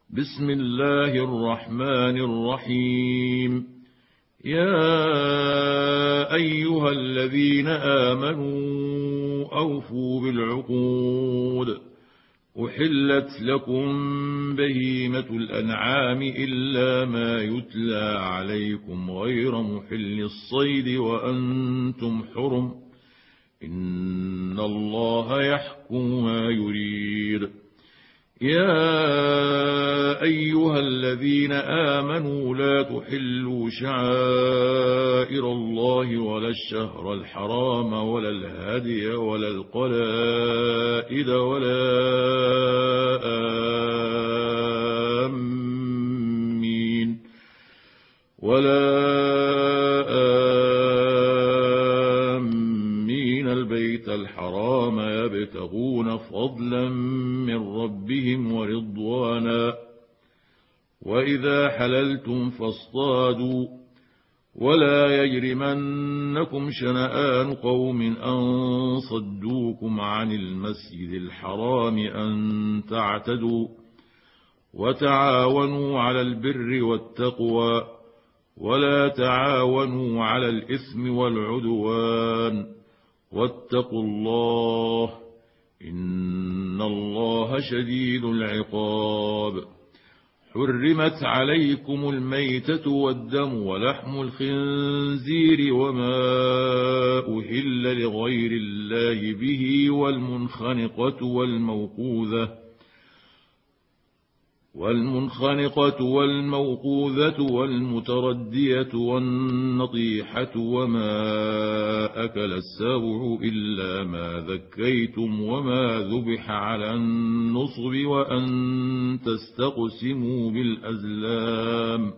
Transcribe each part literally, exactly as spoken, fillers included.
بسم الله الرحمن الرحيم. يا أيها الذين آمنوا أوفوا بالعقود. أحلت لكم بهيمة الأنعام إلا ما يتلى عليكم غير محل الصيد وأنتم حرم، إن الله يحكم ما يريد. يا أيها الذين آمنوا لا تحلوا شعائر الله ولا الشهر الحرام ولا الهدي ولا القلائد ولا آمين ولا آمين البيت الحرام يبتغون فضلا من ربهم ورضوانا. وإذا حللتم فاصطادوا ولا يجرمنكم شنآن قوم أن صدوكم عن المسجد الحرام أن تعتدوا. وتعاونوا على البر والتقوى ولا تعاونوا على الإثم والعدوان، واتقوا الله إن الله شديد العقاب. حرمت عليكم الميتة والدم ولحم الخنزير وما أهل لغير الله به والمنخنقة والموقوذة والمنخنقة والموقوذة والمتردية والنطيحة وما أكل السبع إلا ما ذكيتم وما ذبح على النصب وأن تستقسموا بالأزلام،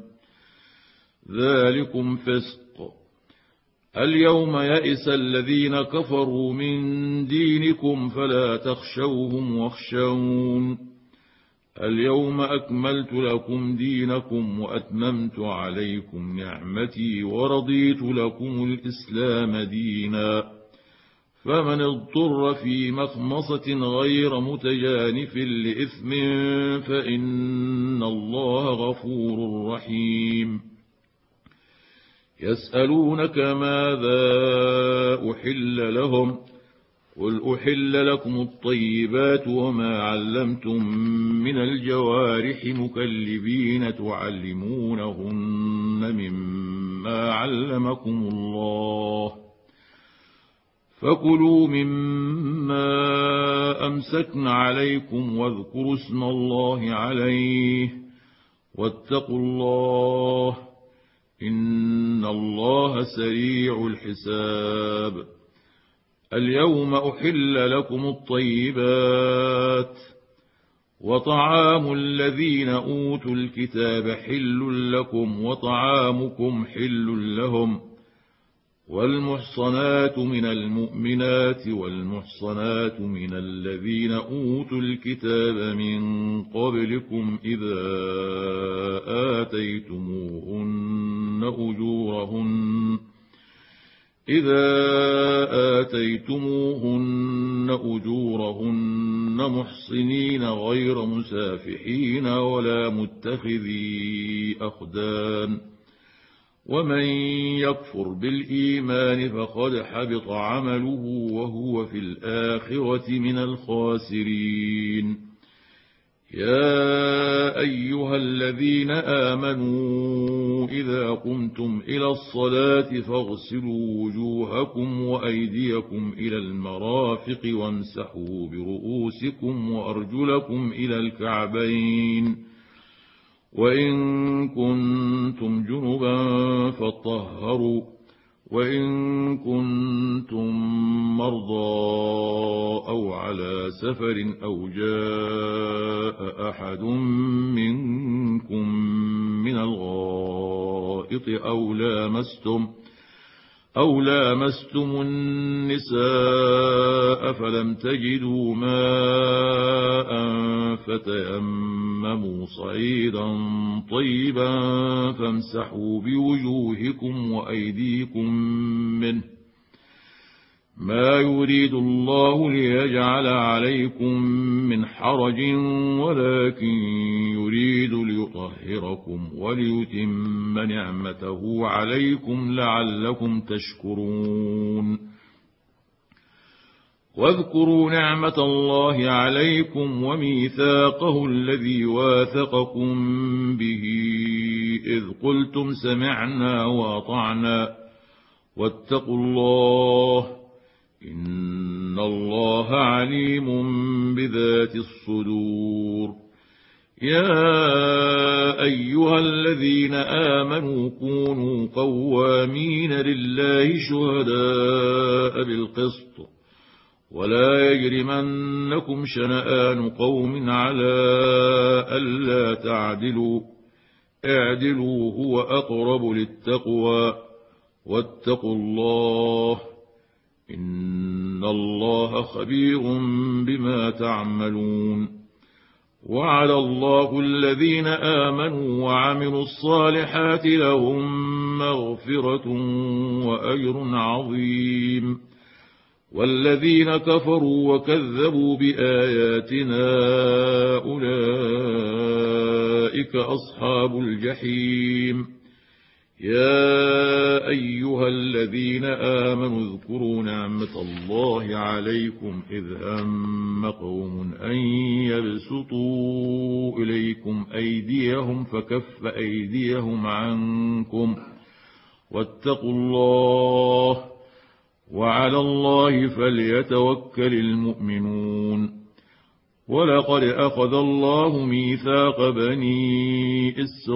ذلكم فسق. اليوم يئس الذين كفروا من دينكم فلا تخشوهم واخشون. اليوم أكملت لكم دينكم وأتممت عليكم نعمتي ورضيت لكم الإسلام دينا. فمن اضطر في مخمصة غير متجانف لإثم فإن الله غفور رحيم. يسألونك ماذا أحل لهم، قل أحل لكم الطيبات وما علمتم من الجوارح مكلبين تعلمونهن مما علمكم الله، فكلوا مما أمسكن عليكم واذكروا اسم الله عليه، واتقوا الله إن الله سريع الحساب. اليوم أحل لكم الطيبات، وطعام الذين أوتوا الكتاب حل لكم وطعامكم حل لهم. والمحصنات من المؤمنات والمحصنات من الذين أوتوا الكتاب من قبلكم إذا آتيتموهن أجورهن إذا آتيتموهن أجورهن محصنين غير مسافحين ولا متخذي أخدان. ومن يكفر بالإيمان فقد حبط عمله وهو في الآخرة من الخاسرين. يا أيها الذين آمنوا إذا قمتم إلى الصلاة فاغسلوا وجوهكم وأيديكم إلى المرافق وامسحوا برؤوسكم وأرجلكم إلى الكعبين، وإن كنتم جنبا فاطهروا، وإن كنتم مرضى أو على سفر أو جاء أحد منكم من الغائط أو لامستم أو لامستم النساء فلم تجدوا ماء فتيمموا صعيدا طيبا فامسحوا بوجوهكم وأيديكم منه ما يريد الله ليجعل عليكم من حرج ولكن يريد ليطهركم وليتم نعمته عليكم لعلكم تشكرون. واذكروا نعمة الله عليكم وميثاقه الذي واثقكم به إذ قلتم سمعنا وأطعنا واتقوا الله إن الله عليم بذات الصدور. يا أيها الذين آمنوا كونوا قوامين لله شهداء بالقسط ولا يجرمنكم شنآن قوم على ألا تعدلوا اعدلوا هو أقرب للتقوى واتقوا الله إن الله خبير بما تعملون. وعلى الله الذين آمنوا وعملوا الصالحات لهم مغفرة وأجر عظيم. والذين كفروا وكذبوا بآياتنا أولئك أصحاب الجحيم. يا أيها الذين آمنوا اذكروا نعمة الله عليكم إذ هم قوم أن يبسطوا إليكم أيديهم فكف أيديهم عنكم واتقوا الله وعلى الله فليتوكل المؤمنون. ولقد أخذ الله ميثاق بني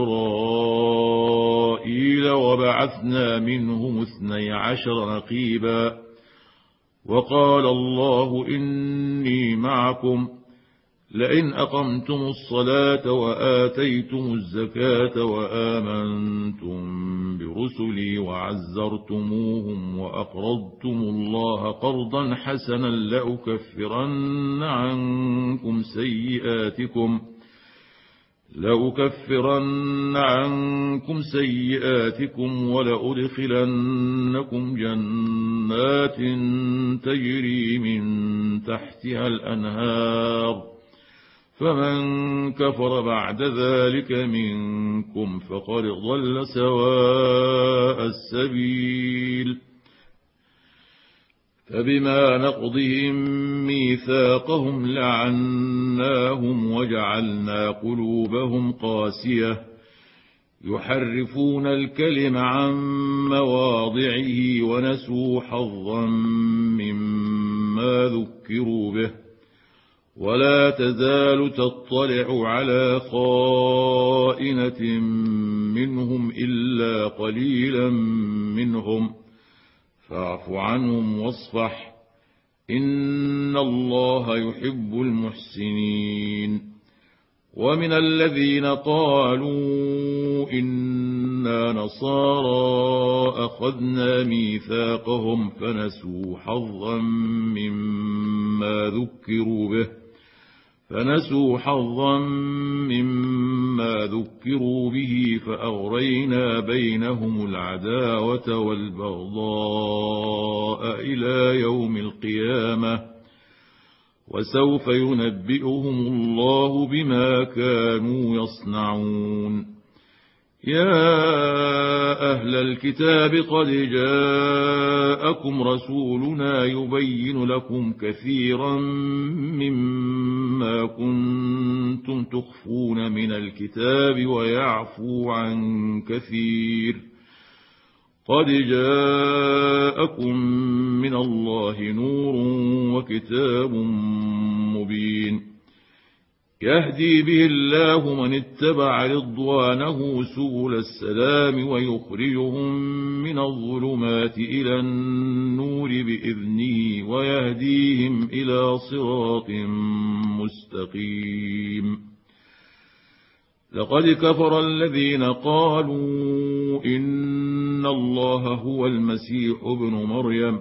إسرائيل وبعثنا منهم اثني عشر نقيبا وقال الله إني معكم لئن أقمتم الصلاة وآتيتم الزكاة وآمنتم برسلي وعزرتموهم وأقرضتم الله قرضا حسنا لأكفرن عنكم سيئاتكم لأكفرن عنكم سيئاتكم ولأدخلنكم جنات تجري من تحتها الأنهار فمن كفر بعد ذلك منكم فقد ضل سواء السبيل. فبما نقضهم ميثاقهم لعناهم وجعلنا قلوبهم قاسية يحرفون الكلم عن مواضعه ونسوا حظا مما ذكروا به ولا تزال تطلع على خائنة منهم إلا قليلا منهم فاعف عنهم واصفح إن الله يحب المحسنين. ومن الذين قالوا إنا نصارى أخذنا ميثاقهم فنسوا حظا مما ذكروا به فنسوا حظا مما ذكروا به فأغرينا بينهم العداوة والبغضاء إلى يوم القيامة وسوف ينبئهم الله بما كانوا يصنعون. يا أهل الكتاب قد جاءكم رسولنا يبين لكم كثيرا مما كنتم تخفون من الكتاب ويعفو عن كثير قد جاءكم من الله نور وكتاب مبين يهدي به الله من اتبع رضوانه سبل السلام ويخرجهم من الظلمات إلى النور بإذنه ويهديهم إلى صراط مستقيم. لقد كفر الذين قالوا إن الله هو المسيح ابن مريم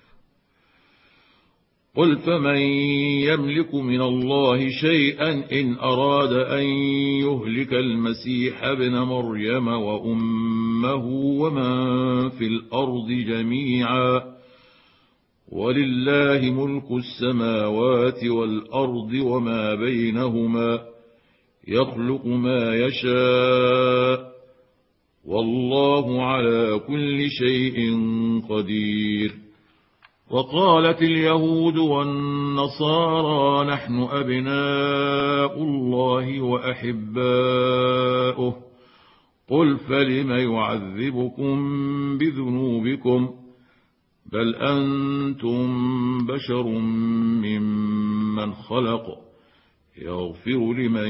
قل فمن يملك من الله شيئا إن أراد أن يهلك المسيح ابن مريم وأمه ومن في الأرض جميعا ولله ملك السماوات والأرض وما بينهما يخلق ما يشاء والله على كل شيء قدير. وقالت اليهود والنصارى نحن أبناء الله وأحباؤه قل فلم يعذبكم بذنوبكم بل أنتم بشر ممن خلق يغفر لمن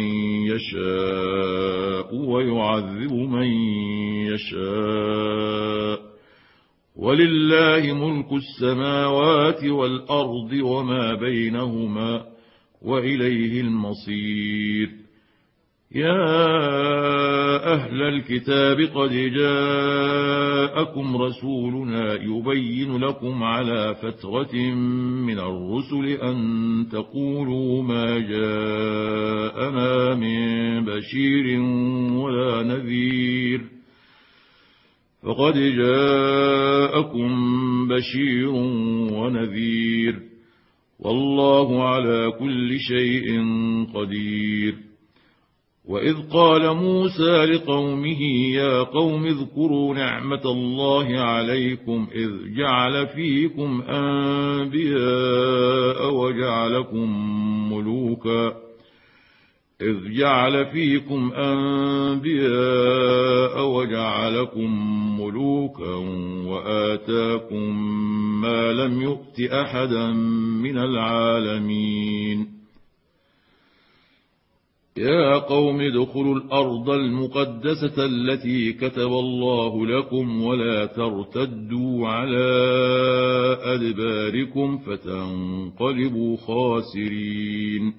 يشاء ويعذب من يشاء ولله ملك السماوات والأرض وما بينهما وإليه المصير. يا أهل الكتاب قد جاءكم رسولنا يبين لكم على فترة من الرسل أن تقولوا ما جاءنا من بشير ولا نذير فقد جاءكم بشير ونذير والله على كل شيء قدير. وإذ قال موسى لقومه يا قوم اذكروا نعمة الله عليكم إذ جعل فيكم أنبياء وجعلكم ملوكا إذ جعل فيكم أنبياء وجعلكم ملوكا وآتاكم ما لم يؤت أحدا من العالمين. يا قوم ادخلوا الأرض المقدسة التي كتب الله لكم ولا ترتدوا على أدباركم فتنقلبوا خاسرين.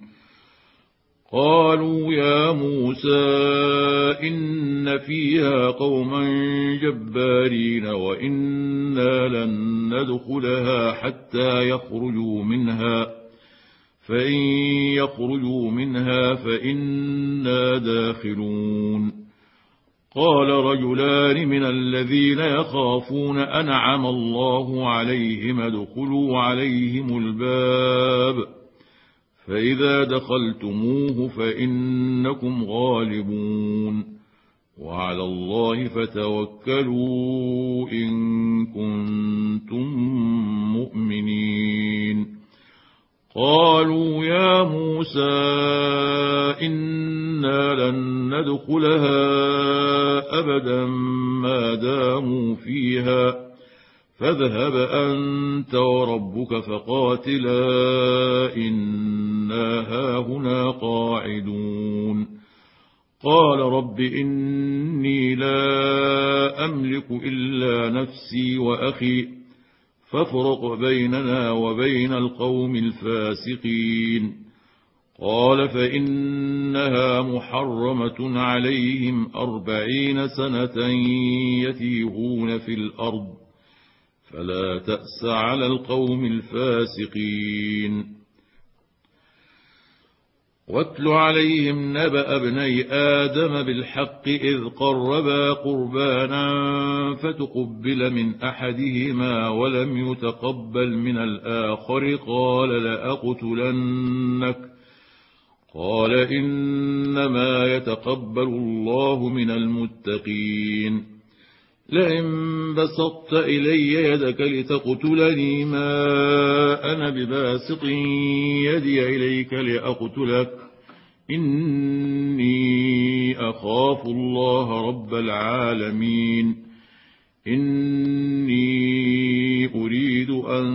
قالوا يا موسى إن فيها قوما جبارين وإنا لن ندخلها حتى يخرجوا منها فإن يخرجوا منها فإنا داخلون. قال رجلان من الذين يخافون أنعم الله عليهم ادخلوا عليهم الباب فإذا دخلتموه فإنكم غالبون وعلى الله فتوكلوا إن كنتم مؤمنين. قالوا يا موسى إنا لن ندخلها أبدا ما داموا فيها فاذهب أنت وربك فقاتلا إنا هاهنا قاعدون. قال رب إني لا أملك إلا نفسي وأخي فافرق بيننا وبين القوم الفاسقين. قال فإنها محرمة عليهم أربعين سنة يتيهون في الأرض فلا تأس على القوم الفاسقين. واتل عليهم نبأ ابني آدم بالحق إذ قربا قربانا فتقبل من أحدهما ولم يتقبل من الآخر قال لأقتلنك قال إنما يتقبل الله من المتقين. لئن بسطت إلي يدك لتقتلني ما أنا بباسط يدي إليك لأقتلك إني أخاف الله رب العالمين. إني أريد أن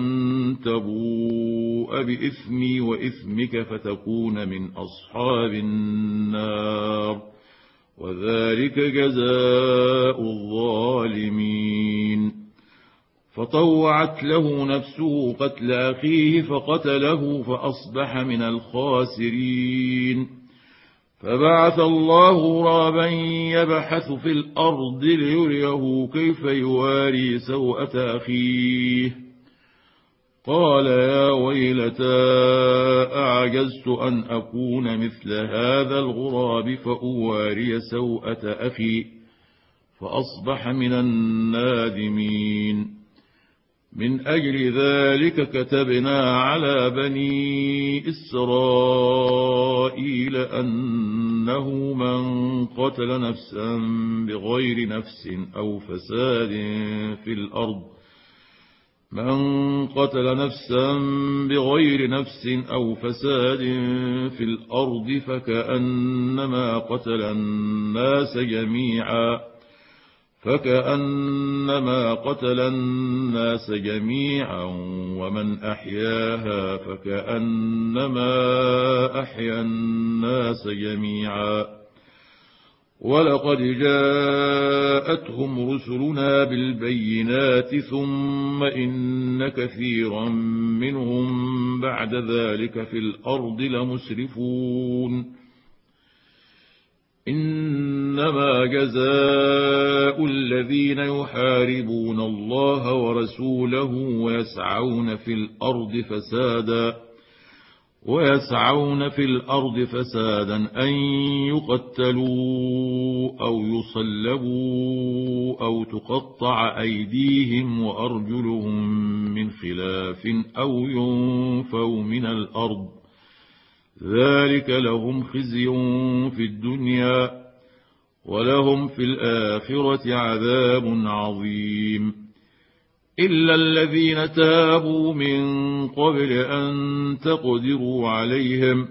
تبوء بإثمي وإثمك فتكون من أصحاب النار وذلك جزاء الظالمين. فطوعت له نفسه قتل أخيه فقتله فأصبح من الخاسرين. فبعث الله غرابا يبحث في الأرض ليريه كيف يواري سوءة أخيه قال يا ويلتى أعجزت أن أكون مثل هذا الغراب فأواري سوءة أخي فأصبح من النادمين. من أجل ذلك كتبنا على بني إسرائيل أنه من قتل نفسا بغير نفس أو فساد في الأرض من قتل نفسا بغير نفس أو فساد في الأرض فكأنما قتل الناس جميعا فكأنما قتل الناس جميعا ومن أحياها فكأنما أحيا الناس جميعا ولقد جاءتهم رسلنا بالبينات ثم إن كثيرا منهم بعد ذلك في الأرض لمسرفون إنما جزاء الذين يحاربون الله ورسوله ويسعون في الأرض فسادا ويسعون في الأرض فسادا أن يقتلوا أو يصلبوا أو تقطع أيديهم وأرجلهم من خلاف أو ينفوا من الأرض ذلك لهم خزي في الدنيا ولهم في الآخرة عذاب عظيم إلا الذين تابوا من قبل أن تقدروا عليهم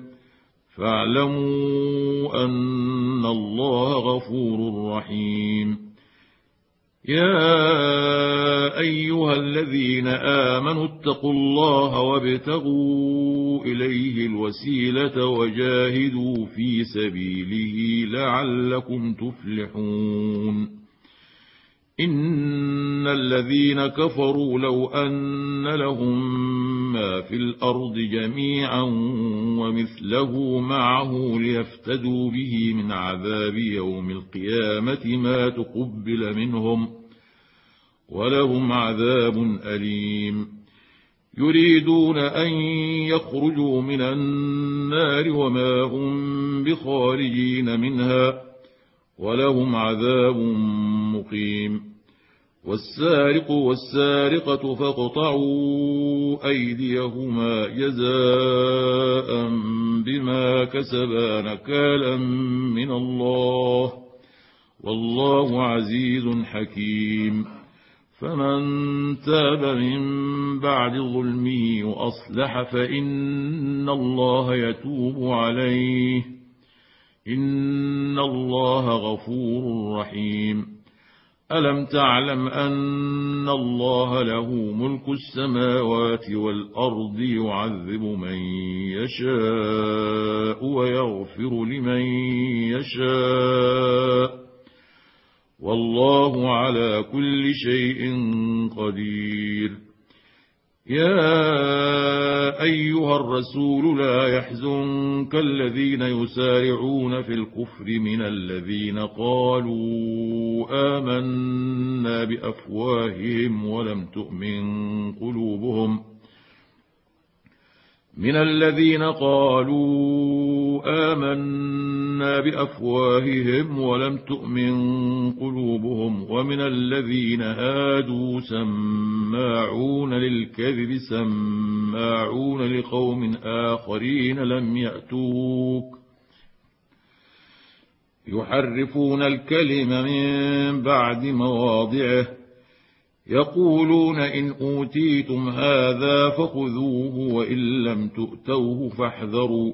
فاعلموا أن الله غفور رحيم يا أيها الذين آمنوا اتقوا الله وابتغوا إليه الوسيلة وجاهدوا في سبيله لعلكم تفلحون إن الذين كفروا لو أن لهم ما في الأرض جميعا ومثله معه ليفتدوا به من عذاب يوم القيامة ما تقبل منهم ولهم عذاب أليم يريدون أن يخرجوا من النار وما هم بخارجين منها ولهم عذاب مقيم والسارق والسارقة فاقطعوا أيديهما جزاء بما كسبا نكالا من الله والله عزيز حكيم فمن تاب من بعد ظلمه وأصلح فإن الله يتوب عليه إن الله غفور رحيم ألم تعلم أن الله له ملك السماوات والأرض يعذب من يشاء ويغفر لمن يشاء والله على كل شيء قدير يا أيها الرسول لا يحزنك الذين يسارعون في الكفر من الذين قالوا آمنا بأفواههم ولم تؤمن قلوبهم من الذين قالوا آمنا بأفواههم ولم تؤمن قلوبهم ومن الذين هادوا سماعون للكذب سماعون لقوم آخرين لم يأتوك يحرفون الكلم من بعد مواضعه يقولون إن أوتيتم هذا فخذوه وإن لم تؤتوه فاحذروا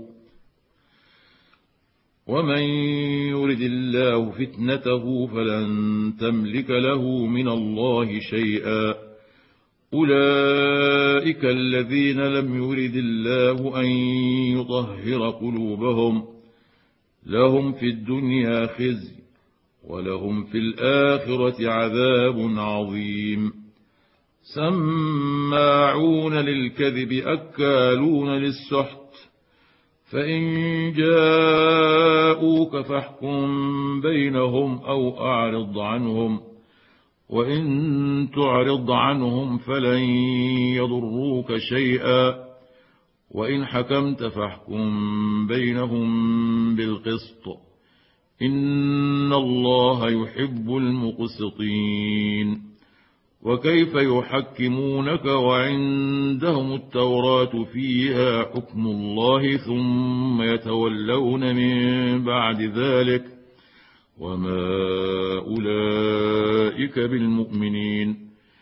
ومن يرد الله فتنته فلن تملك له من الله شيئا أولئك الذين لم يرد الله أن يطهر قلوبهم لهم في الدنيا خزي ولهم في الآخرة عذاب عظيم سماعون للكذب أكالون للسحت فإن جاءوك فاحكم بينهم أو أعرض عنهم وإن تعرض عنهم فلن يضروك شيئا وإن حكمت فاحكم بينهم بالقسط إن الله يحب المقسطين وكيف يحكمونك وعندهم التوراة فيها حكم الله ثم يتولون من بعد ذلك وما أولئك بالمؤمنين.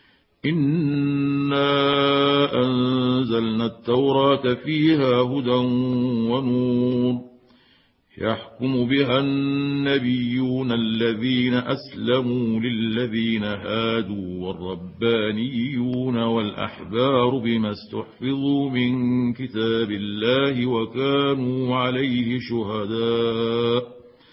إنا أنزلنا التوراة فيها هدى ونور يحكم بها النبيون الذين أسلموا للذين هادوا والربانيون والأحبار بما استحفظوا من كتاب الله وكانوا عليه شهداء.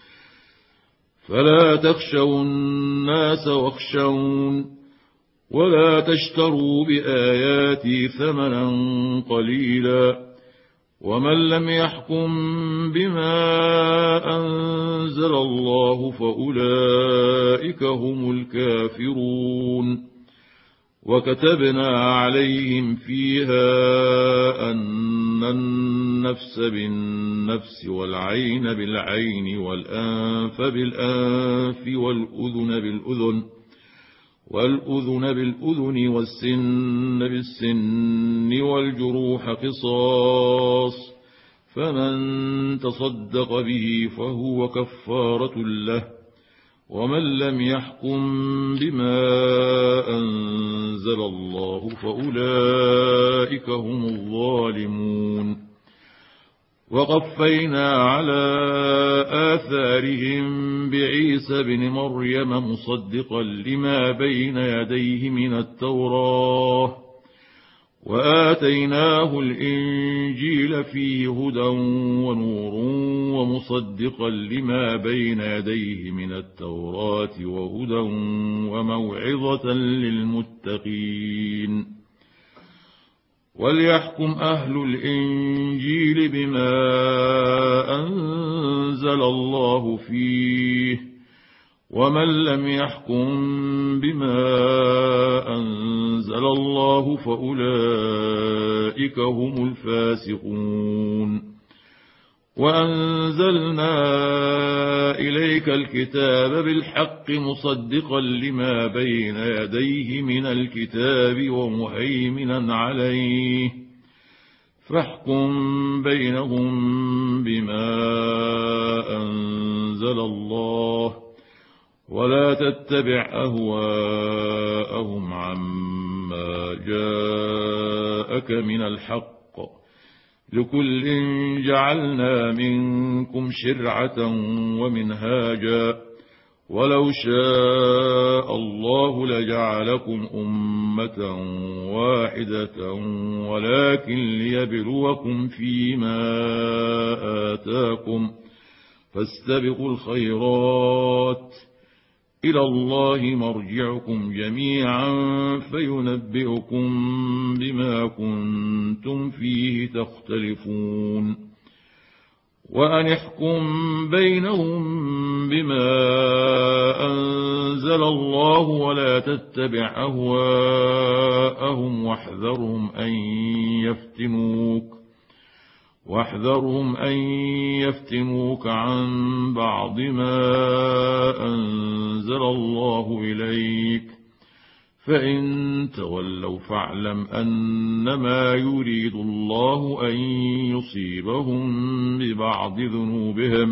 فلا تخشوا الناس واخشون ولا تشتروا بآياتي ثمنا قليلا ومن لم يحكم بما أنزل الله فأولئك هم الكافرون. وكتبنا عليهم فيها أن النفس بالنفس والعين بالعين والأنف بالأنف والأذن بالأذن والأذن بالأذن والسن بالسن والجروح قصاص فمن تصدق به فهو كفارة له ومن لم يحكم بما أنزل الله فأولئك هم الظالمون. وقفينا على آثارهم بعيسى بن مريم مصدقا لما بين يديه من التوراة وآتيناه الإنجيل فيه هدى ونور ومصدقا لما بين يديه من التوراة وهدى وموعظة للمتقين. وليحكم أهل الإنجيل بما أنزل الله فيه ومن لم يحكم بما أنزل الله فأولئك هم الفاسقون. وأنزلنا إليك الكتاب بالحق مصدقا لما بين يديه من الكتاب ومهيمنا عليه فاحكم بينهم بما أنزل الله ولا تتبع أهواءهم عما جاءك من الحق لكل جعلنا منكم شرعة ومنهاجا ولو شاء الله لجعلكم أمة واحدة ولكن ليبلوكم فيما آتاكم فاستبقوا الخيرات إلى الله مرجعكم جميعا فينبئكم بما كنتم فيه تختلفون. وأن احكم بينهم بما أنزل الله ولا تتبع أهواءهم واحذرهم أن يفتنوك واحذرهم أن يفتنوك عن بعض ما أنزل الله إليك فإن تولوا فاعلم أنما يريد الله أن يصيبهم ببعض ذنوبهم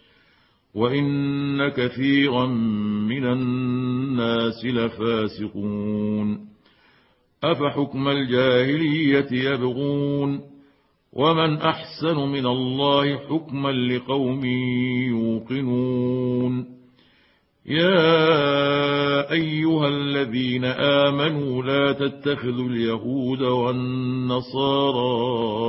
وإن كثيرا من الناس لفاسقون. أفحكم الجاهلية يبغون ومن أحسن من الله حكما لقوم يوقنون. يا أيها الذين آمنوا لا تتخذوا اليهود والنصارى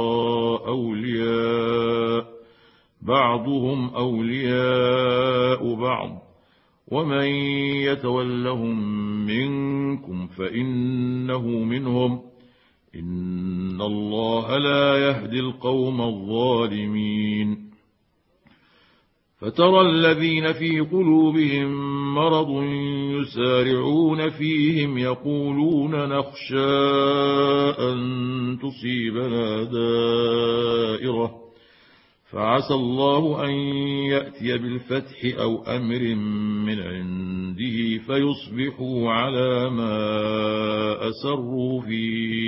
أولياء بعضهم أولياء بعض ومن يتولهم منكم فإنه منهم إن الله لا يهدي القوم الظالمين. فترى الذين في قلوبهم مرض يسارعون فيهم يقولون نخشى أن تصيبنا دائرة فعسى الله أن يأتي بالفتح أو أمر من عنده فيصبحوا على ما أسروا في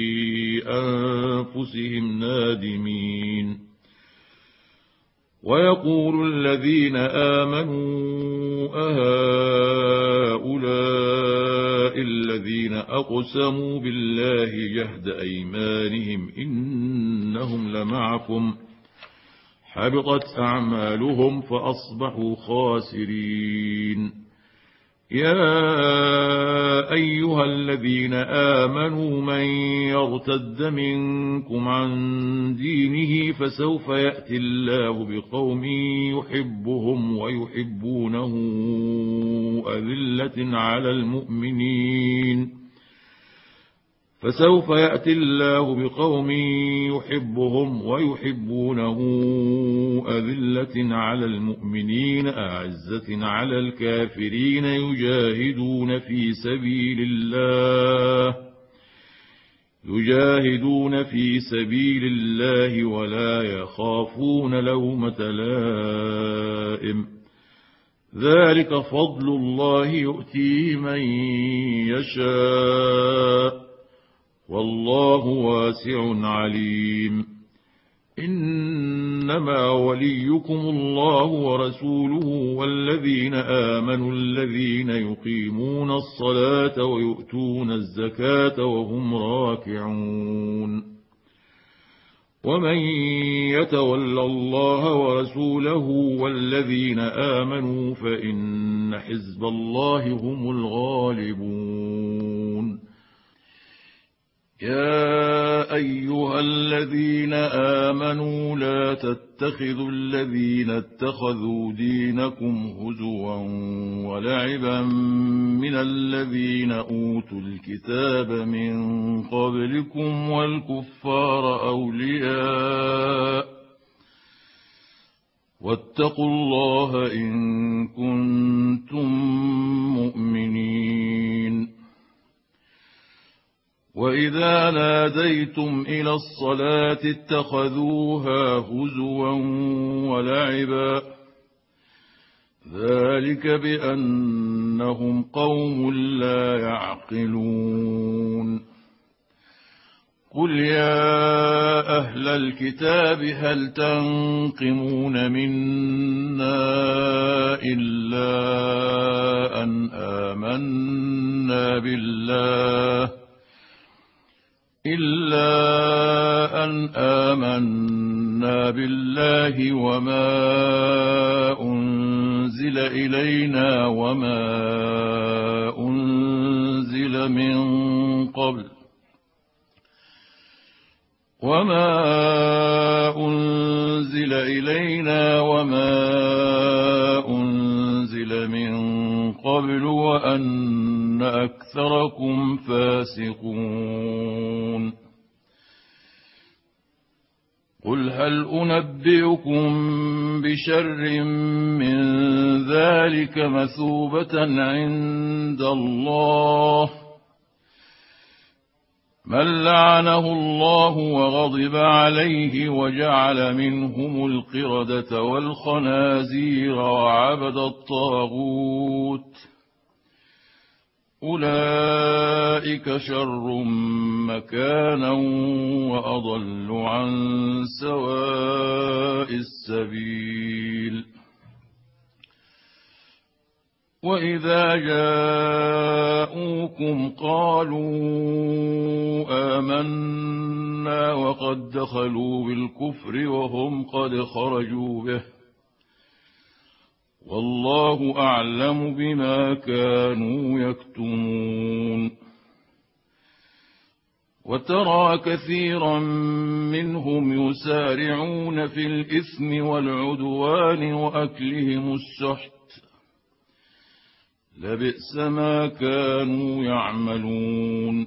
أنفسهم نادمين. ويقول الذين آمنوا أهؤلاء الذين أقسموا بالله جهد أيمانهم إنهم لمعكم حبطت أعمالهم فأصبحوا خاسرين. يا أيها الذين آمنوا من يرتد منكم عن دينه فسوف يأتي الله بقوم يحبهم ويحبونه أذلة على المؤمنين فسوف يأتي الله بقوم يحبهم ويحبونه أذلة على المؤمنين أعزة على الكافرين يجاهدون في سبيل الله يجاهدون في سبيل الله ولا يخافون لومة لائم ذلك فضل الله يؤتيه من يشاء والله واسع عليم. إنما وليكم الله ورسوله والذين آمنوا الذين يقيمون الصلاة ويؤتون الزكاة وهم راكعون. ومن يتول الله ورسوله والذين آمنوا فإن حزب الله هم الغالبون. يا أيها الذين آمنوا لا تتخذوا الذين اتخذوا دينكم هزوا ولعبا من الذين أوتوا الكتاب من قبلكم والكفار أولياء واتقوا الله إن كنتم مؤمنين. وإذا ناديتم إلى الصلاة اتخذوها هزوا ولعبا ذلك بأنهم قوم لا يعقلون. قل يا أهل الكتاب هل تنقمون منا إلا أن آمنا بالله إلا أن آمنا بالله وما أنزل إلينا وما أنزل من قبل وما أنزل إلينا وما أنزل من قبل وأن أكثركم فاسقون. قل هل أنبئكم بشر من ذلك مثوبة عند الله من لعنه الله وغضب عليه وجعل منهم القردة والخنازير وعبد الطاغوت أولئك شر مكانا وأضل عن سواء السبيل. وإذا جاءوكم قالوا آمنا وقد دخلوا بالكفر وهم قد خرجوا به والله أعلم بما كانوا يكتمون. وترى كثيرا منهم يسارعون في الإثم والعدوان وأكلهم السحت لبئس ما كانوا يعملون.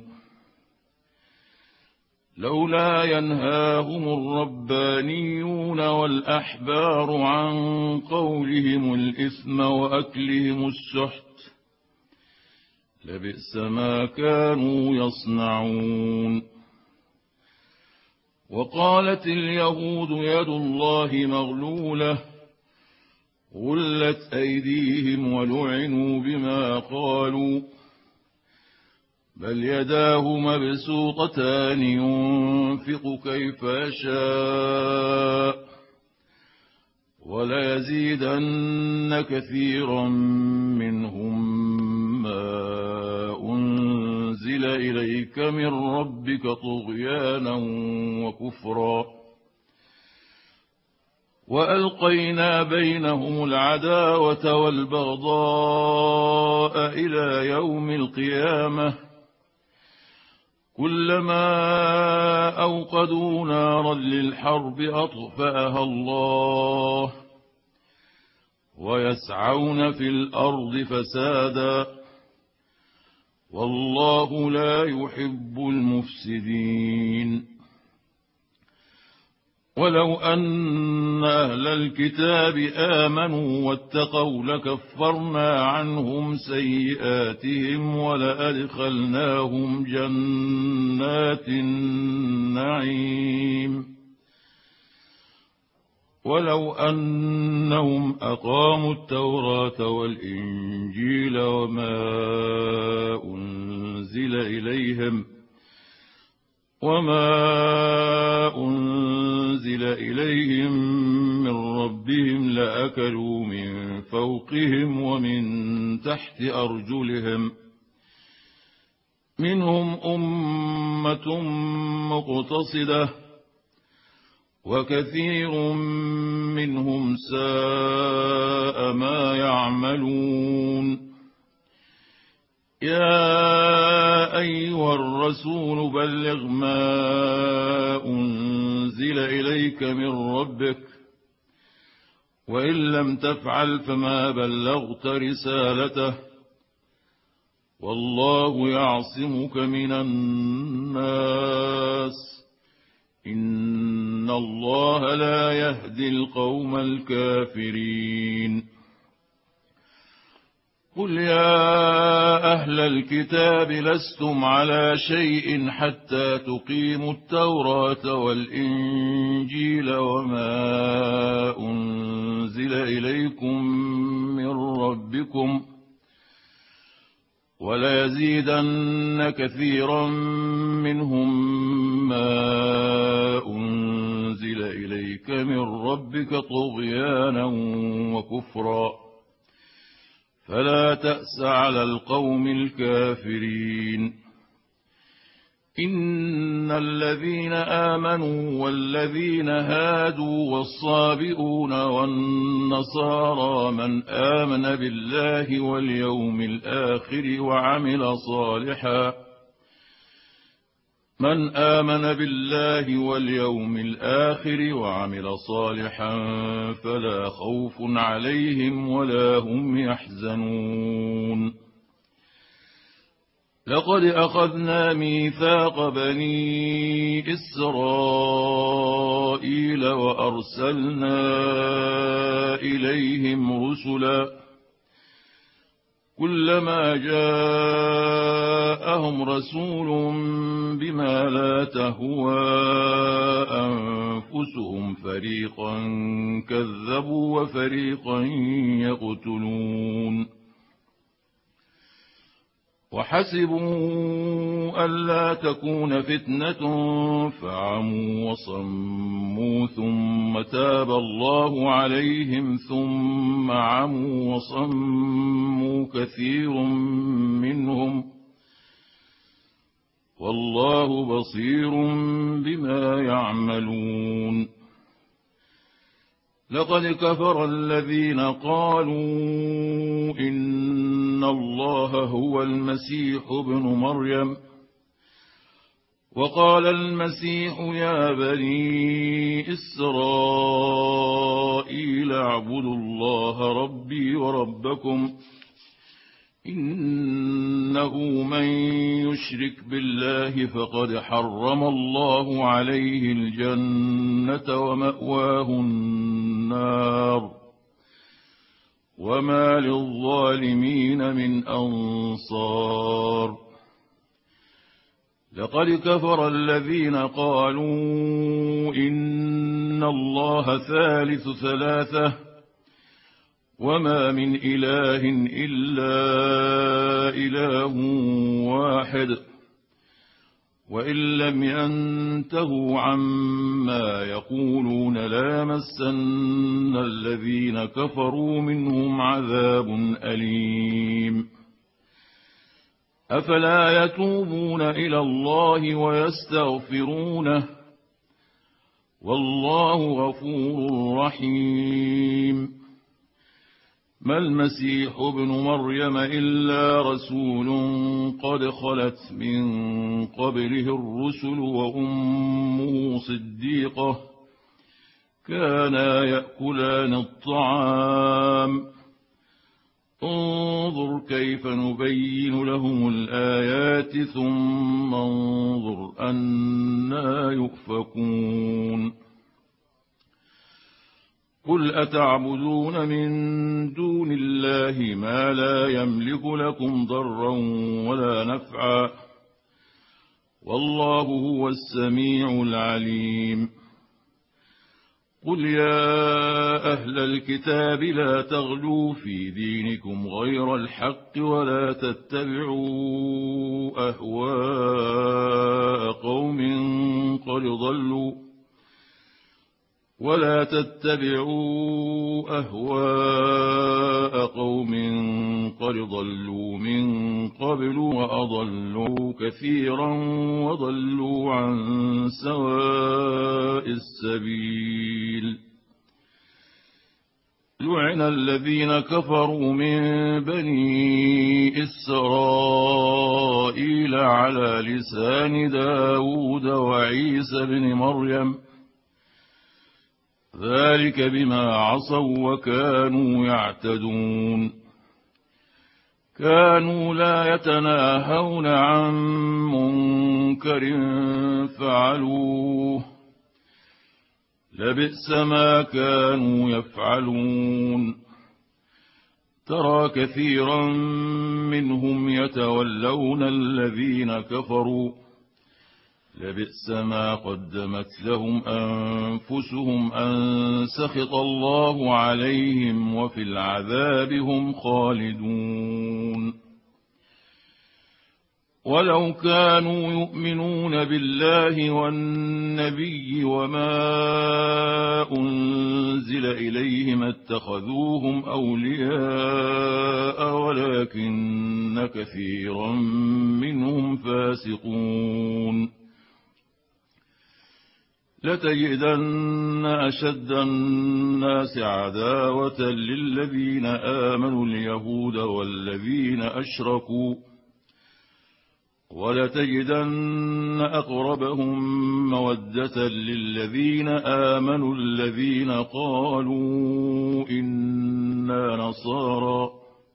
لولا ينهاهم الربانيون والأحبار عن قولهم الإثم وأكلهم السحت لبئس ما كانوا يصنعون. وقالت اليهود يد الله مغلولة غلت أيديهم ولعنوا بما قالوا بل يداه مبسوطتان ينفق كيف يشاء وليزيدن كثيرا منهم ما أنزل إليك من ربك طغيانا وكفرا وألقينا بينهم العداوة والبغضاء إلى يوم القيامة كلما أوقدوا نارا للحرب أطفأها الله ويسعون في الأرض فسادا والله لا يحب المفسدين ولو أن أهل الكتاب آمنوا واتقوا لكفرنا عنهم سيئاتهم ولأدخلناهم جنات النعيم ولو أنهم أقاموا التوراة والإنجيل وما أنزل إليهم وما أنزل إليهم من ربهم لأكلوا من فوقهم ومن تحت أرجلهم منهم أمة مقتصدة وكثير منهم ساء ما يعملون يا أيها الرسول بلغ ما أنزل إليك من ربك وإن لم تفعل فما بلغت رسالته والله يعصمك من الناس إن الله لا يهدي القوم الكافرين قل يا أهل الكتاب لستم على شيء حتى تقيموا التوراة والإنجيل وما أنزل إليكم من ربكم وليزيدن كثيرا منهم ما أنزل إليك من ربك طغيانا وكفرا فلا تأس على القوم الكافرين إن الذين آمنوا والذين هادوا والصابئون والنصارى من آمن بالله واليوم الآخر وعمل صالحا من آمن بالله واليوم الآخر وعمل صالحا فلا خوف عليهم ولا هم يحزنون لقد أخذنا ميثاق بني إسرائيل وأرسلنا إليهم رسلا كلما جاءهم رسول بما لا تهوى أنفسهم فريقا كذبوا وفريقا يقتلون وحسبوا ألا تكون فتنة فعموا وصموا ثم تاب الله عليهم ثم عموا وصموا كثير منهم والله بصير بما يعملون لقد كفر الذين قالوا إن الله هو المسيح ابن مريم وقال المسيح يا بني إسرائيل اعبدوا الله ربي وربكم إنه من يشرك بالله فقد حرم الله عليه الجنة ومأواه النار وما للظالمين من أنصار لقد كفر الذين قالوا إن الله ثالث ثلاثة وما من إله إلا إله واحد وإن لم ينتهوا عما يقولون ليمسن الذين كفروا منهم عذاب أليم أفلا يتوبون إلى الله ويستغفرونه والله غفور رحيم ما المسيح ابن مريم إلا رسول قد خلت من قبله الرسل وأمه صديقة كانا يأكلان الطعام انظر كيف نبين لهم الآيات ثم انظر أنى يؤفكون قل أتعبدون من دون الله ما لا يملك لكم ضرا ولا نفعا والله هو السميع العليم قل يا أهل الكتاب لا تغلوا في دينكم غير الحق ولا تتبعوا أهواء قوم قد ضلوا ولا تتبعوا أهواء قوم قد ضلوا من قبل وأضلوا كثيرا وضلوا عن سواء السبيل لعن الذين كفروا من بني إسرائيل على لسان داود وعيسى بن مريم ذلك بما عصوا وكانوا يعتدون كانوا لا يتناهون عن منكر فعلوه لبئس ما كانوا يفعلون ترى كثيرا منهم يتولون الذين كفروا لبئس ما قدمت لهم أنفسهم أن سخط الله عليهم وفي العذاب هم خالدون ولو كانوا يؤمنون بالله والنبي وما أنزل إليهم اتخذوهم أولياء ولكن كثيرا منهم فاسقون لتجدن أشد الناس عداوة للذين آمنوا اليهود والذين أشركوا ولتجدن أقربهم مودة للذين آمنوا الذين قالوا إنا نصارى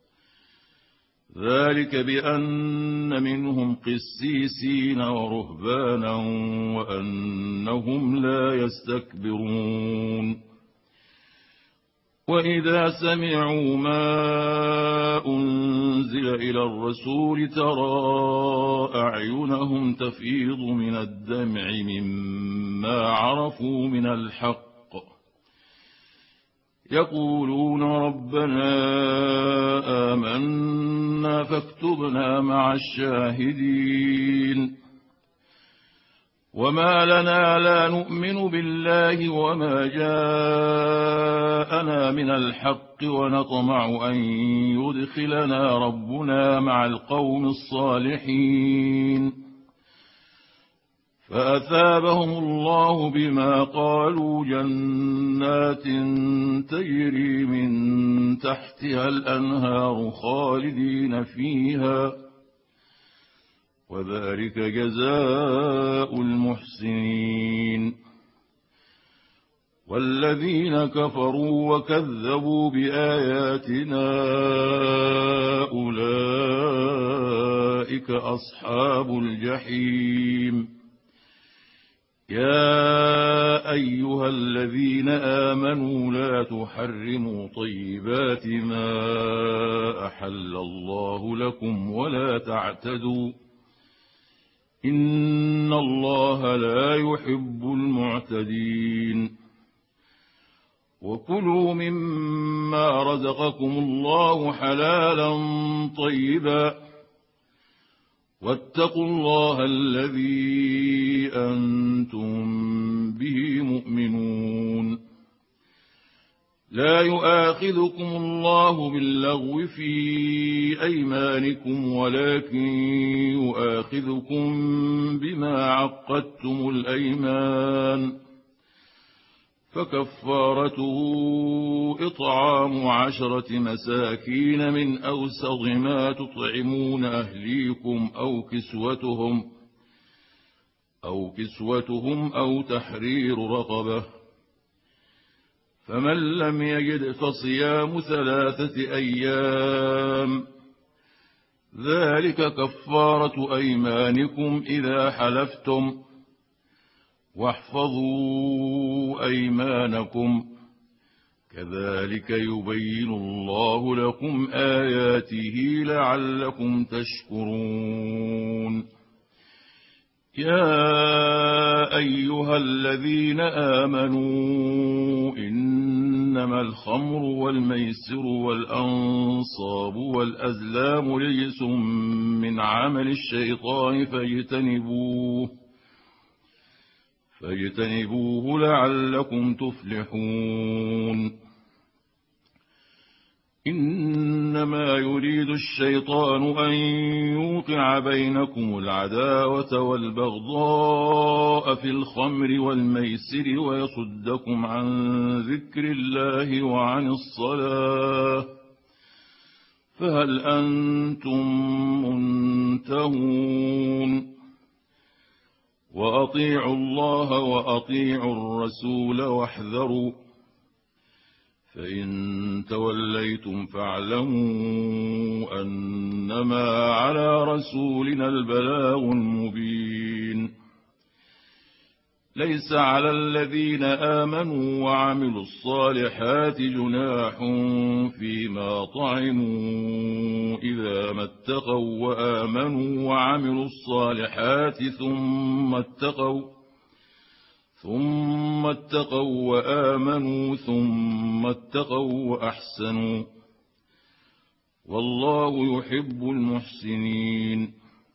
ذلك بأن منهم قسيسين ورهبانا وأنهم لا يستكبرون وإذا سمعوا ما أنزل إلى الرسول ترى أعينهم تفيض من الدمع مما عرفوا من الحق يقولون ربنا آمنا فاكتبنا مع الشاهدين وما لنا لا نؤمن بالله وما جاءنا من الحق ونطمع أن يدخلنا ربنا مع القوم الصالحين فأثابهم الله بما قالوا جنات تجري من تحتها الأنهار خالدين فيها وذلك جزاء المحسنين والذين كفروا وكذبوا بآياتنا أولئك أصحاب الجحيم يا أيها الذين آمنوا لا تحرموا طيبات ما أحل الله لكم ولا تعتدوا إن الله لا يحب المعتدين وكلوا مما رزقكم الله حلالا طيبا واتقوا الله الذي أنتم به مؤمنون لا يؤاخذكم الله باللغو في أيمانكم ولكن يؤاخذكم بما عقدتم الأيمان فكفارته إطعام عشرة مساكين من أوسط ما تطعمون أهليكم أو كسوتهم أو كسوتهم أو تحرير رقبة فمن لم يجد فصيام ثلاثة أيام ذلك كفارة أيمانكم إذا حلفتم واحفظوا أيمانكم كذلك يبين الله لكم آياته لعلكم تشكرون يا أيها الذين آمنوا إنما الخمر والميسر والأنصاب والأزلام رجس من عمل الشيطان فاجتنبوه فاجتنبوه لعلكم تفلحون إنما يريد الشيطان أن يوقع بينكم العداوة والبغضاء في الخمر والميسر ويصدكم عن ذكر الله وعن الصلاة فهل أنتم منتهون وأطيعوا الله وأطيعوا الرسول واحذروا فإن توليتم فاعلموا أنما على رسولنا البلاغ المبين ليس على الذين آمنوا وعملوا الصالحات جناح فيما طعموا إذا ما اتقوا وآمنوا وعملوا الصالحات ثم اتقوا ثم اتقوا وآمنوا ثم اتقوا وأحسنوا والله يحب المحسنين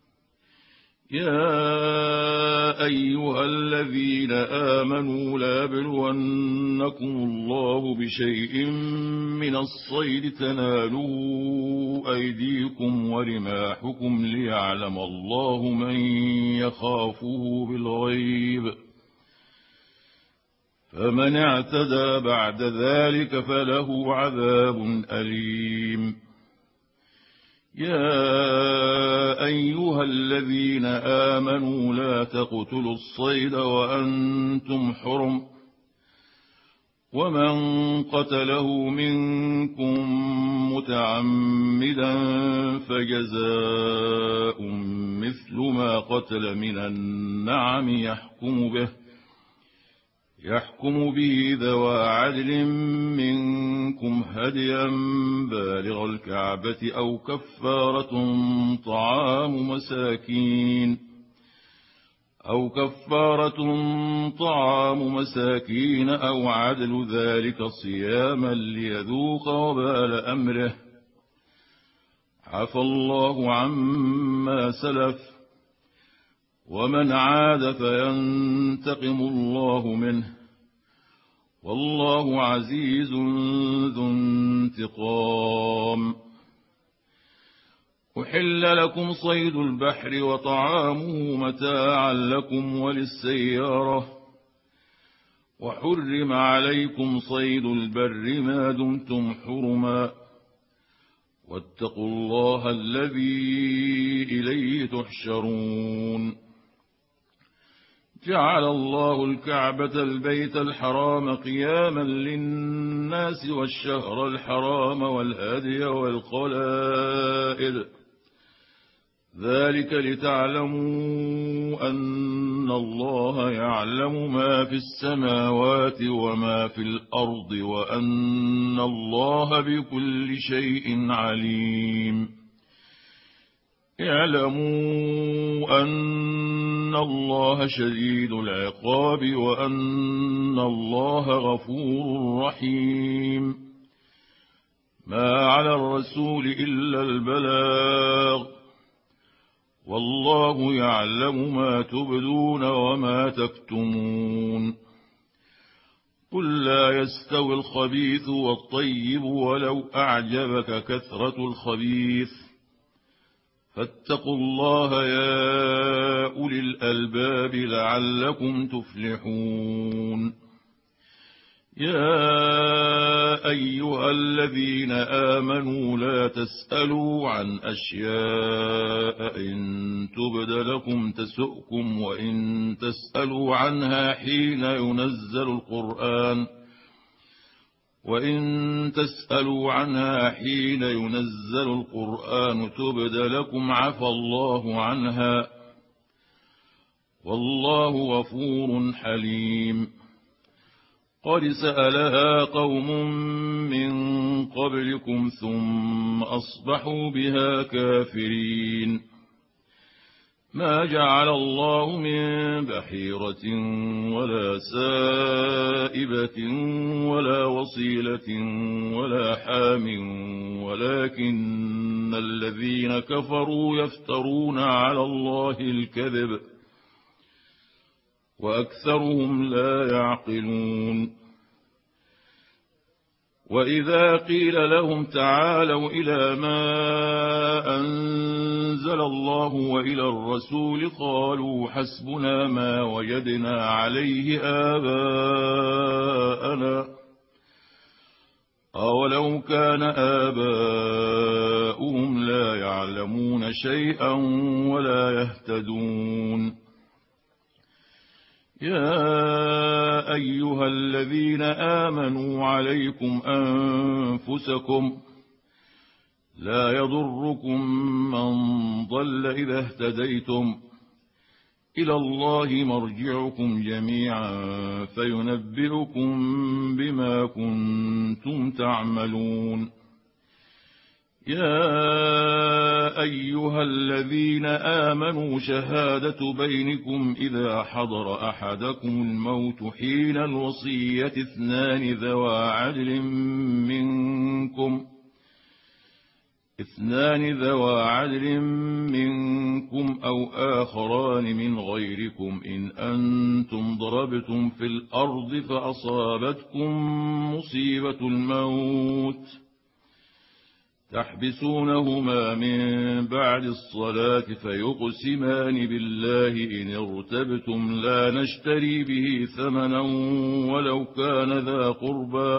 يا أيها الذين آمنوا لا يبلونكم الله بشيء من الصيد تنالوا أيديكم ورماحكم ليعلم الله من يخافه بالغيب فمن اعتدى بعد ذلك فله عذاب أليم يا أيها الذين آمنوا لا تقتلوا الصيد وأنتم حرم ومن قتله منكم متعمدا فجزاء مثل ما قتل من النعم يحكم به يحكم به ذوى عدل منكم هديا بالغ الكعبة أو كفارة طعام مساكين أو كفارة طعام مساكين أو عدل ذلك صياما ليذوق وبال أمره عفى الله عما سلف ومن عاد فينتقم الله منه والله عزيز ذو انتقام أحل لكم صيد البحر وطعامه متاعا لكم وللسيارة وحرم عليكم صيد البر ما دمتم حرما واتقوا الله الذي إليه تحشرون جعل الله الكعبة البيت الحرام قياما للناس والشهر الحرام والهدي والقلائد ذلك لتعلموا أن الله يعلم ما في السماوات وما في الأرض وأن الله بكل شيء عليم اعلموا أن الله شديد العقاب وأن الله غفور رحيم. ما على الرسول إلا البلاغ، والله يعلم ما تبدون وما تكتمون. قل لا يستوي الخبيث والطيب ولو أعجبك كثرة الخبيث، فاتقوا الله يا أولي الألباب لعلكم تفلحون. يا أيها الذين آمنوا لا تسألوا عن أشياء إن تبد لكم تسؤكم، وإن تسألوا عنها حين ينزل القرآن وإن تسألوا عنها حين ينزل القرآن تبد لكم عفى الله عنها، والله غفور حليم. قد سألها قوم من قبلكم ثم أصبحوا بها كافرين. ما جعل الله من بحيرة ولا سائبة ولا وصيلة ولا حام، ولكن الذين كفروا يفترون على الله الكذب وأكثرهم لا يعقلون. وإذا قيل لهم تعالوا إلى ما أنزل الله وإلى الرسول قالوا حسبنا ما وجدنا عليه آباءنا، أولو كان آباؤهم لا يعلمون شيئا ولا يهتدون. يا أيها الذين آمنوا عليكم أنفسكم، لا يضركم من ضل إذا اهتديتم، إلى الله مرجعكم جميعا فينبئكم بما كنتم تعملون. يا أيها الذين آمنوا شهادة بينكم إذا حضر أحدكم الموت حين الوصية اثنان ذوى عدل منكم اثنان ذوى عدل منكم أو آخران من غيركم إن أنتم ضربتم في الأرض فأصابتكم مصيبة الموت تحبسونهما من بعد الصلاة فيقسمان بالله إن ارتبتم لا نشتري به ثمنا ولو كان ذا قربى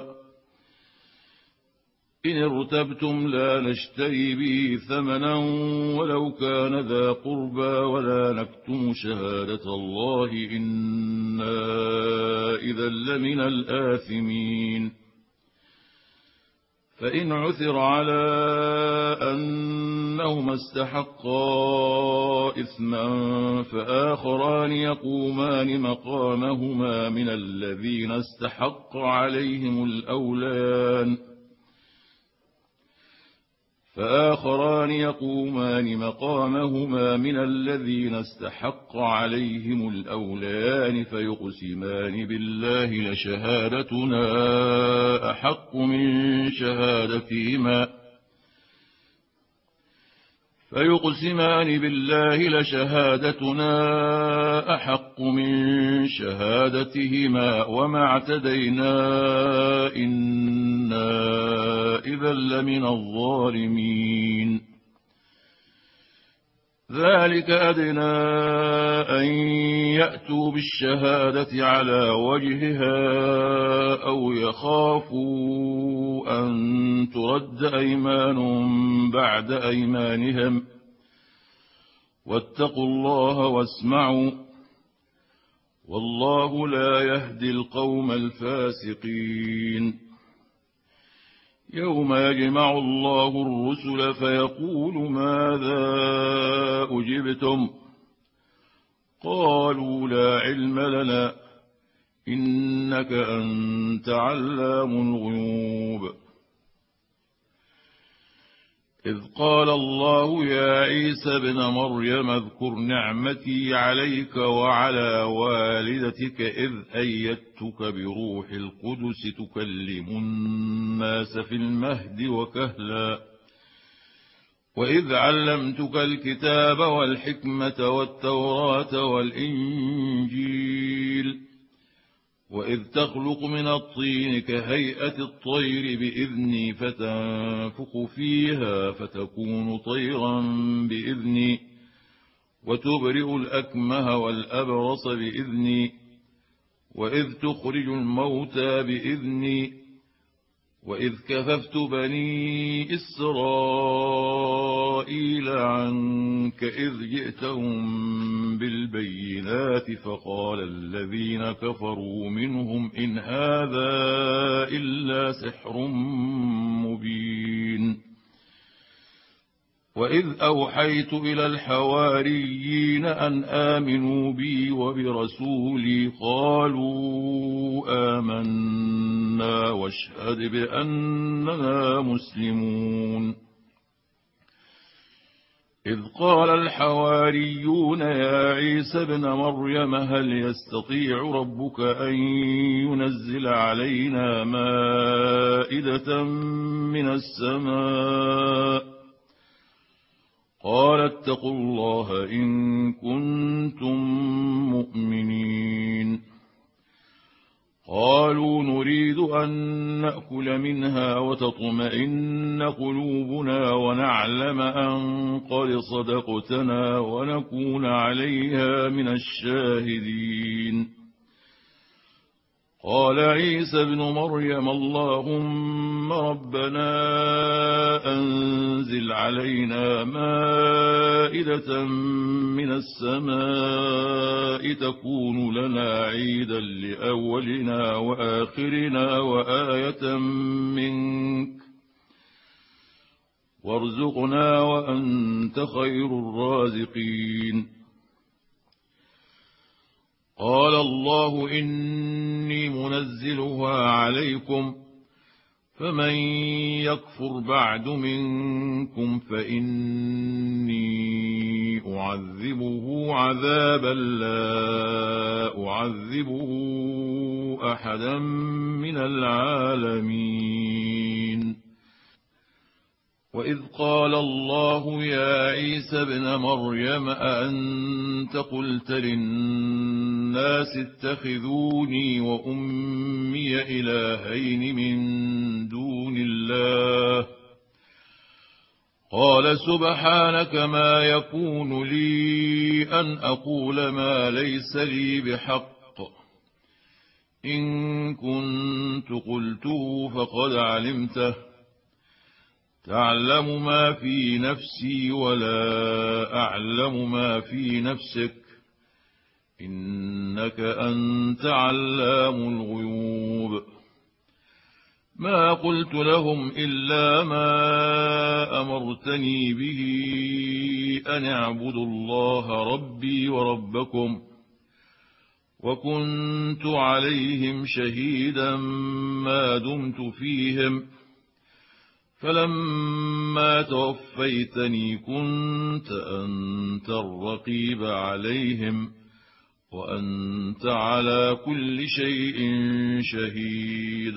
إن ارتبتم لا نشتري به ثمنا ولو كان ذا قربى ولا نكتم شهادة الله إنا إذا لمن الآثمين. فإن عثر على أنهما استحقا إثما فآخران يقومان مقامهما من الذين استحق عليهم الأوليان فآخران يقومان مقامهما من الذين استحق عليهم الأوليان فيقسمان بالله لشهادتنا أحق من شهادتهما فيقسمان بالله لشهادتنا أحق من شهادتهما وما اعتدينا إنا إذا لمن الظالمين. ذلك أدنى أن يأتوا بالشهادة على وجهها أو يخافوا أن ترد أيمان بعد أيمانهم واتقوا الله واسمعوا والله لا يهدي القوم الفاسقين. يوم يجمع الله الرسل فيقول ماذا أجبتم قالوا لا علم لنا إنك أنت علام الغيوب. إذ قال الله يا عيسى ابن مريم اذكر نعمتي عليك وعلى والدتك إذ أيدتك بروح القدس تكلم الناس في المهد وكهلا وإذ علمتك الكتاب والحكمة والتوراة والإنجيل وإذ تخلق من الطين كهيئة الطير بإذني فتنفخ فيها فتكون طيرا بإذني وتبرئ الأكمه والأبرص بإذني وإذ تخرج الموتى بإذني وإذ كففت بني إسرائيل عنك إذ جئتهم بالبينات فقال الذين كفروا منهم إن هذا إلا سحر مبين وإذ أوحيت إلى الحواريين أن آمنوا بي وبرسولي قالوا آمنا واشهد بأننا مسلمون إذ قال الحواريون يا عيسى ابن مريم هل يستطيع ربك أن ينزل علينا مائدة من السماء قال اتقوا الله إن كنتم مؤمنين قالوا نريد أن نأكل منها وتطمئن قلوبنا ونعلم أن قد صدقتنا ونكون عليها من الشاهدين قال عيسى ابن مريم اللهم ربنا أنزل علينا مائدة من السماء تكون لنا عيدا لأولنا وآخرنا وآية منك وارزقنا وأنت خير الرازقين قال الله إني منزلها عليكم فمن يكفر بعد منكم فإني أعذبه عذابا لا أعذبه أحدا من العالمين وإذ قال الله يا عيسى ابن مريم أأنت قلت للناس اتخذوني وأمي إلهين من دون الله قال سبحانك ما يكون لي أن أقول ما ليس لي بحق إن كنت قلته فقد علمته تعلم ما في نفسي ولا أعلم ما في نفسك إنك أنت علام الغيوب ما قلت لهم إلا ما أمرتني به أن اعبدوا الله ربي وربكم وكنت عليهم شهيدا ما دمت فيهم فلما توفيتني كنت أنت الرقيب عليهم وأنت على كل شيء شهيد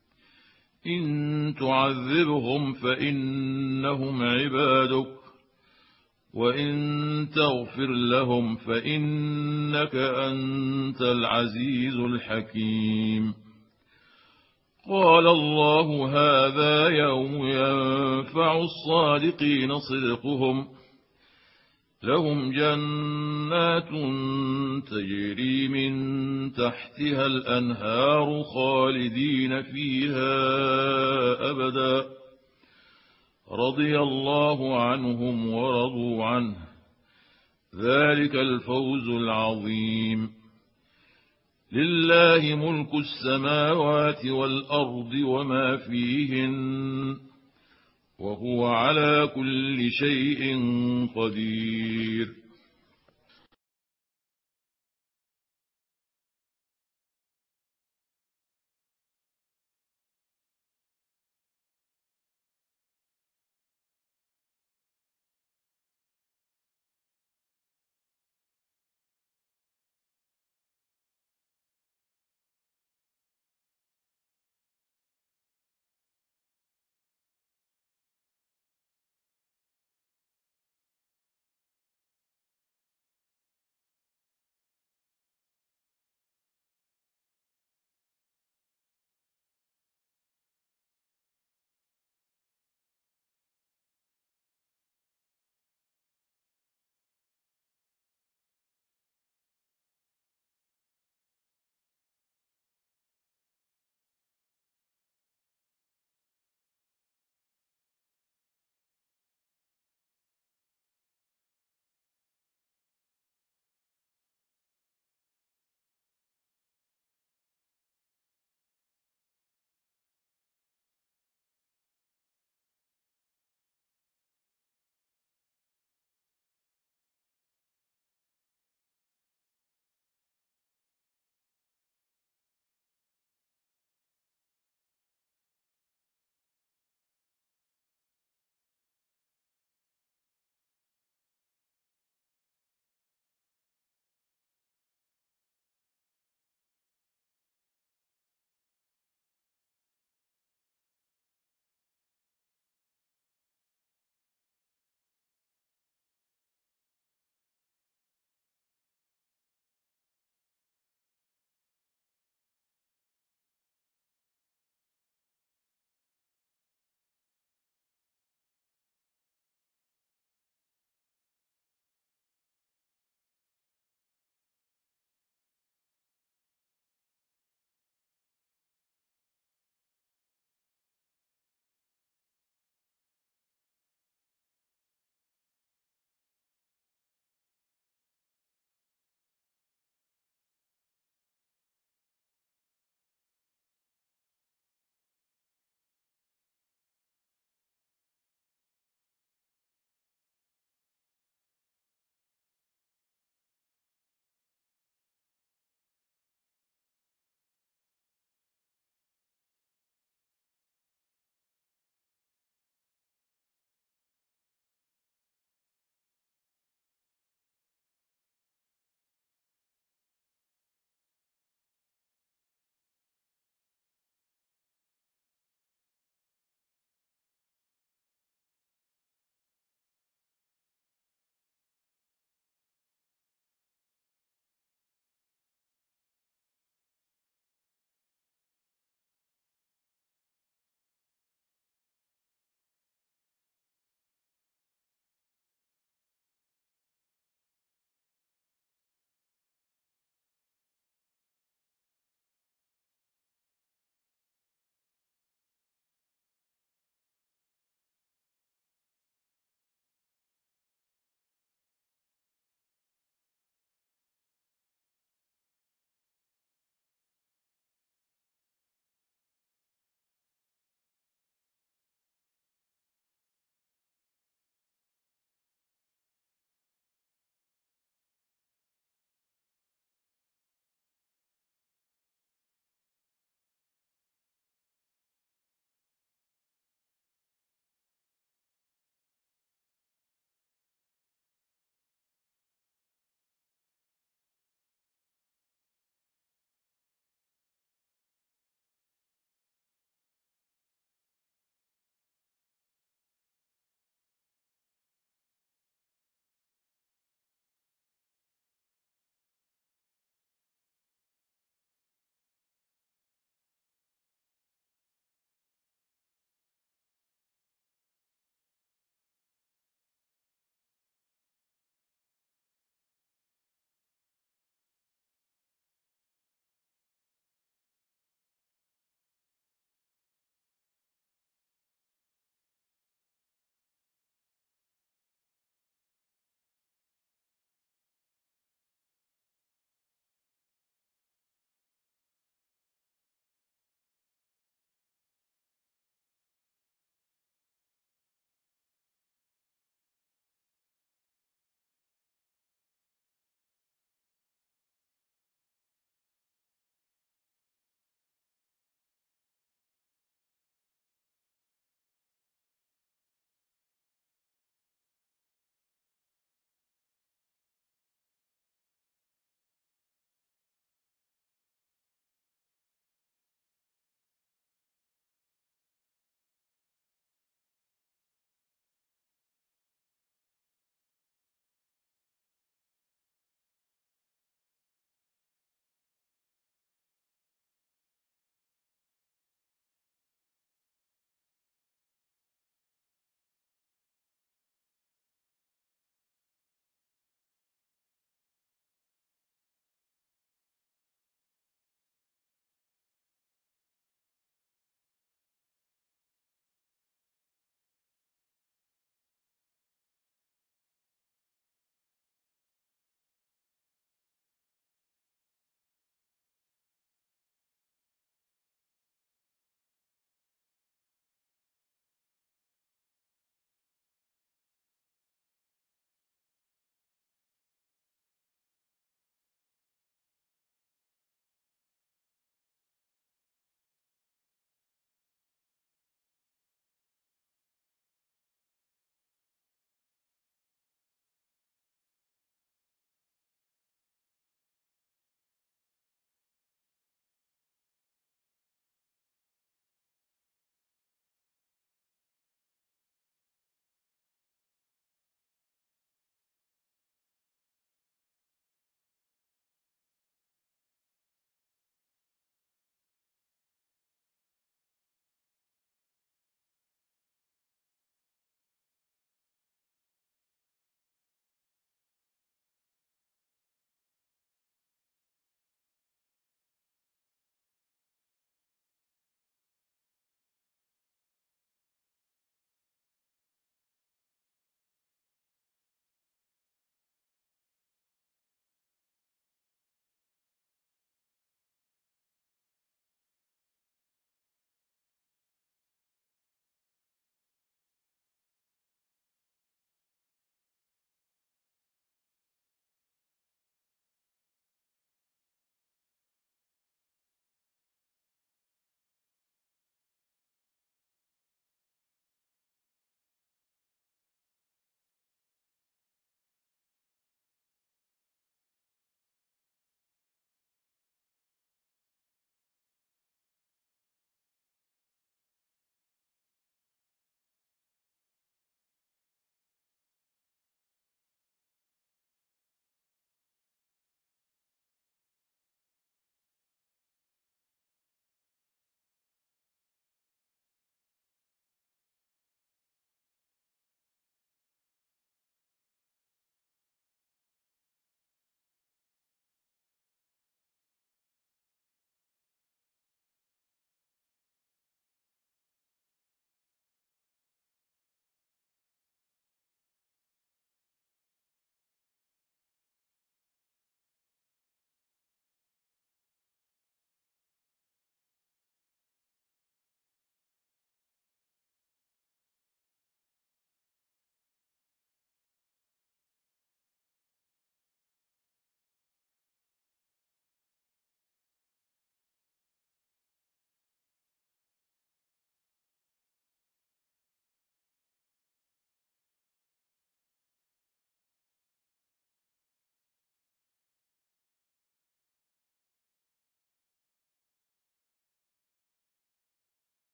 إن تعذبهم فإنهم عبادك وإن تغفر لهم فإنك أنت العزيز الحكيم قال الله هذا يوم ينفع الصادقين صدقهم لهم جنات تجري من تحتها الأنهار خالدين فيها أبدا رضي الله عنهم ورضوا عنه ذلك الفوز العظيم لله ملك السماوات والأرض وما فيهن وهو على كل شيء قدير